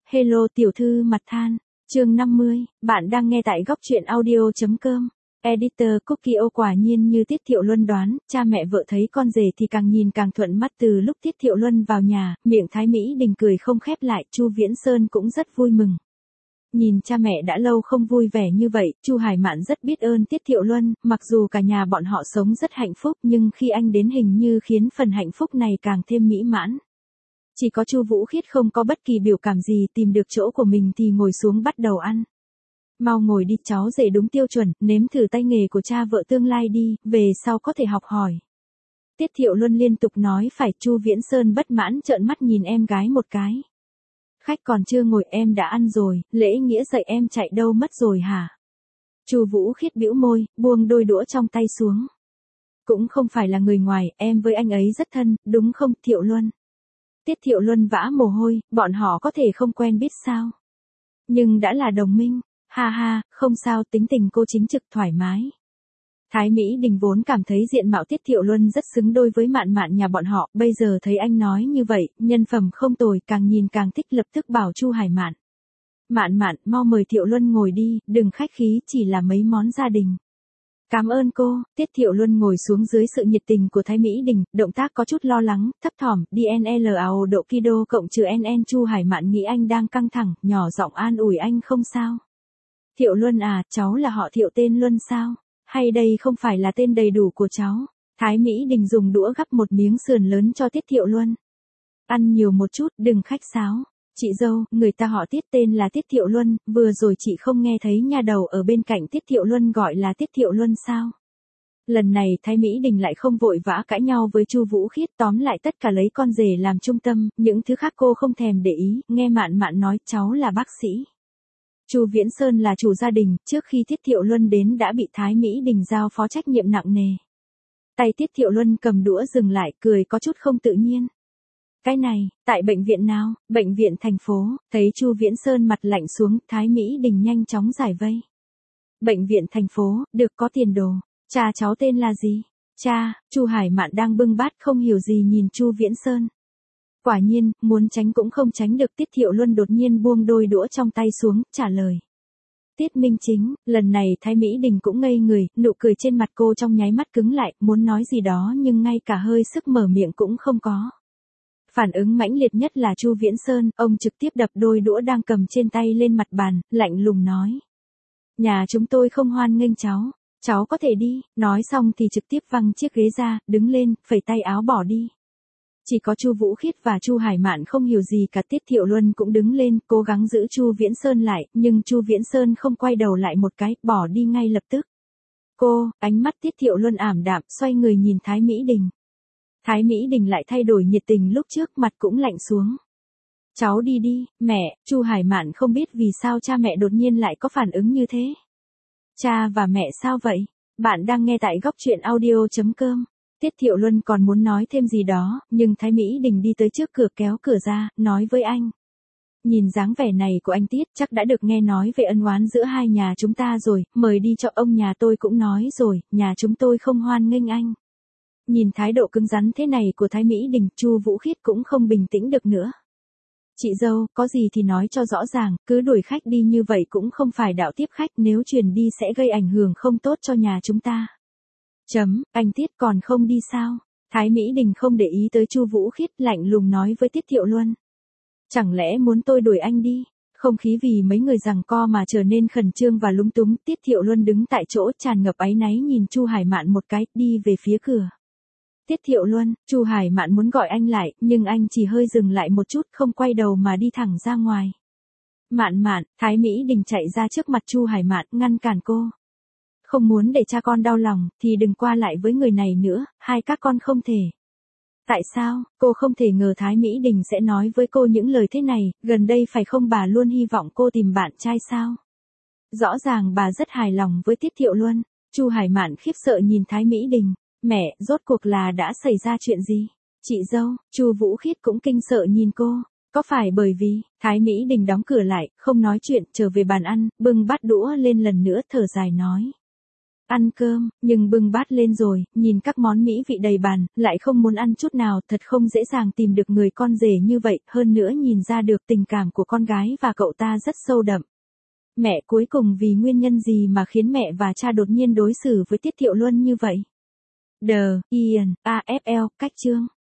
Hello tiểu thư mặt than, chương 50, bạn đang nghe tại góc truyện audio.com. Editor Cookie quả nhiên như Tiết Thiệu Luân đoán, cha mẹ vợ thấy con rể thì càng nhìn càng thuận mắt. Từ lúc Tiết Thiệu Luân vào nhà, miệng Thái Mỹ Đình cười không khép lại, Chu Viễn Sơn cũng rất vui mừng. Nhìn cha mẹ đã lâu không vui vẻ như vậy, Chu Hải Mạn rất biết ơn Tiết Thiệu Luân, mặc dù cả nhà bọn họ sống rất hạnh phúc nhưng khi anh đến hình như khiến phần hạnh phúc này càng thêm mỹ mãn. Chỉ có Chu Vũ Khiết không có bất kỳ biểu cảm gì, tìm được chỗ của mình thì ngồi xuống bắt đầu ăn. Mau ngồi đi cháu rể đúng tiêu chuẩn, nếm thử tay nghề của cha vợ tương lai đi, về sau có thể học hỏi. Tiết Thiệu Luân liên tục nói phải. Chu Viễn Sơn bất mãn trợn mắt nhìn em gái một cái. Khách còn chưa ngồi em đã ăn rồi, lễ nghĩa dạy em chạy đâu mất rồi hả? Chu Vũ Khiết bĩu môi, buông đôi đũa trong tay xuống. Cũng không phải là người ngoài, em với anh ấy rất thân, đúng không Thiệu Luân? Tiết Thiệu Luân vã mồ hôi, bọn họ có thể không quen biết sao? Nhưng đã là đồng minh, ha ha, không sao, tính tình cô chính trực thoải mái. Thái Mỹ Đình vốn cảm thấy diện mạo Tiết Thiệu Luân rất xứng đôi với Mạn Mạn nhà bọn họ, bây giờ thấy anh nói như vậy, nhân phẩm không tồi, càng nhìn càng thích, lập tức bảo Chu Hải Mạn. Mạn Mạn, mau mời Thiệu Luân ngồi đi, đừng khách khí, chỉ là mấy món gia đình. Cảm ơn cô. Tiết Thiệu Luân ngồi xuống dưới sự nhiệt tình của Thái Mỹ Đình, động tác có chút lo lắng, thấp thỏm, DNLAO độ Kido cộng trừ NN. Chu Hải Mạn nghĩ anh đang căng thẳng, nhỏ giọng an ủi anh không sao. Thiệu Luân à, cháu là họ Thiệu tên Luân sao? Hay đây không phải là tên đầy đủ của cháu? Thái Mỹ Đình dùng đũa gắp một miếng sườn lớn cho Tiết Thiệu Luân. Ăn nhiều một chút, đừng khách sáo. Chị dâu, người ta họ Tiết tên là Tiết Thiệu Luân, vừa rồi chị không nghe thấy nha đầu ở bên cạnh Tiết Thiệu Luân gọi là Tiết Thiệu Luân sao? Lần này Thái Mỹ Đình lại không vội vã cãi nhau với Chu Vũ Khiết, tóm lại tất cả lấy con rể làm trung tâm, những thứ khác cô không thèm để ý. Nghe Mạn Mạn nói cháu là bác sĩ. Chu Viễn Sơn là chủ gia đình, trước khi Tiết Thiệu Luân đến đã bị Thái Mỹ Đình giao phó trách nhiệm nặng nề. Tay Tiết Thiệu Luân cầm đũa dừng lại, cười có chút không tự nhiên. Cái này, tại bệnh viện nào? Bệnh viện thành phố. Thấy Chu Viễn Sơn mặt lạnh xuống, Thái Mỹ Đình nhanh chóng giải vây. Bệnh viện thành phố, được, có tiền đồ. Cha cháu tên là gì? Cha. Chu Hải Mạn đang bưng bát không hiểu gì nhìn Chu Viễn Sơn. Quả nhiên, muốn tránh cũng không tránh được. Tiết Thiệu Luân đột nhiên buông đôi đũa trong tay xuống, trả lời. Tiết Minh Chính. Lần này Thái Mỹ Đình cũng ngây người, nụ cười trên mặt cô trong nháy mắt cứng lại, muốn nói gì đó nhưng ngay cả hơi sức mở miệng cũng không có. Phản ứng mãnh liệt nhất là Chu Viễn Sơn, ông trực tiếp đập đôi đũa đang cầm trên tay lên mặt bàn, lạnh lùng nói. Nhà chúng tôi không hoan nghênh cháu, cháu có thể đi. Nói xong thì trực tiếp văng chiếc ghế ra, đứng lên, phẩy tay áo bỏ đi. Chỉ có Chu Vũ Khiết và Chu Hải Mạn không hiểu gì cả. Tiết Thiệu Luân cũng đứng lên, cố gắng giữ Chu Viễn Sơn lại, nhưng Chu Viễn Sơn không quay đầu lại một cái, bỏ đi ngay lập tức. Cô, ánh mắt Tiết Thiệu Luân ảm đạm, xoay người nhìn Thái Mỹ Đình. Thái Mỹ Đình lại thay đổi nhiệt tình lúc trước, mặt cũng lạnh xuống. Cháu đi đi, mẹ. Chu Hải Mạn không biết vì sao cha mẹ đột nhiên lại có phản ứng như thế. Cha và mẹ sao vậy? Bạn đang nghe tại góc truyện audio.com. Tiết Thiệu Luân còn muốn nói thêm gì đó, nhưng Thái Mỹ Đình đi tới trước cửa kéo cửa ra, nói với anh. Nhìn dáng vẻ này của anh Tiết, chắc đã được nghe nói về ân oán giữa hai nhà chúng ta rồi, mời đi cho ông nhà tôi cũng nói rồi, nhà chúng tôi không hoan nghênh anh. Nhìn thái độ cứng rắn thế này của Thái Mỹ Đình, Chu Vũ Khiết cũng không bình tĩnh được nữa. Chị dâu, có gì thì nói cho rõ ràng, cứ đuổi khách đi như vậy cũng không phải đạo tiếp khách, nếu truyền đi sẽ gây ảnh hưởng không tốt cho nhà chúng ta. Anh Tiết còn không đi sao? Thái Mỹ Đình không để ý tới Chu Vũ Khiết, lạnh lùng nói với Tiết Thiệu Luân. Chẳng lẽ muốn tôi đuổi anh đi? Không khí vì mấy người giằng co mà trở nên khẩn trương và lúng túng. Tiết Thiệu Luân đứng tại chỗ tràn ngập áy náy nhìn Chu Hải Mạn một cái, đi về phía cửa. Tiết Thiệu Luân. Chu Hải Mạn muốn gọi anh lại, nhưng anh chỉ hơi dừng lại một chút, không quay đầu mà đi thẳng ra ngoài. Mạn Mạn. Thái Mỹ Đình chạy ra trước mặt Chu Hải Mạn, ngăn cản cô. Không muốn để cha con đau lòng, thì đừng qua lại với người này nữa, hai các con không thể. Tại sao? Cô không thể ngờ Thái Mỹ Đình sẽ nói với cô những lời thế này, gần đây phải không bà luôn hy vọng cô tìm bạn trai sao? Rõ ràng bà rất hài lòng với Tiết Thiệu Luân. Chu Hải Mạn khiếp sợ nhìn Thái Mỹ Đình. Mẹ, rốt cuộc là đã xảy ra chuyện gì? Chị dâu. Chu Vũ Khiết cũng kinh sợ nhìn cô. Có phải bởi vì, Thái Mỹ Đình đóng cửa lại, không nói chuyện, trở về bàn ăn, bưng bát đũa lên lần nữa thở dài nói. Ăn cơm, nhưng bưng bát lên rồi, nhìn các món mỹ vị đầy bàn, lại không muốn ăn chút nào, thật không dễ dàng tìm được người con rể như vậy, hơn nữa nhìn ra được tình cảm của con gái và cậu ta rất sâu đậm. Mẹ cuối cùng vì nguyên nhân gì mà khiến mẹ và cha đột nhiên đối xử với Tiết Thiệu Luân như vậy? Ian, AFL, cách chương.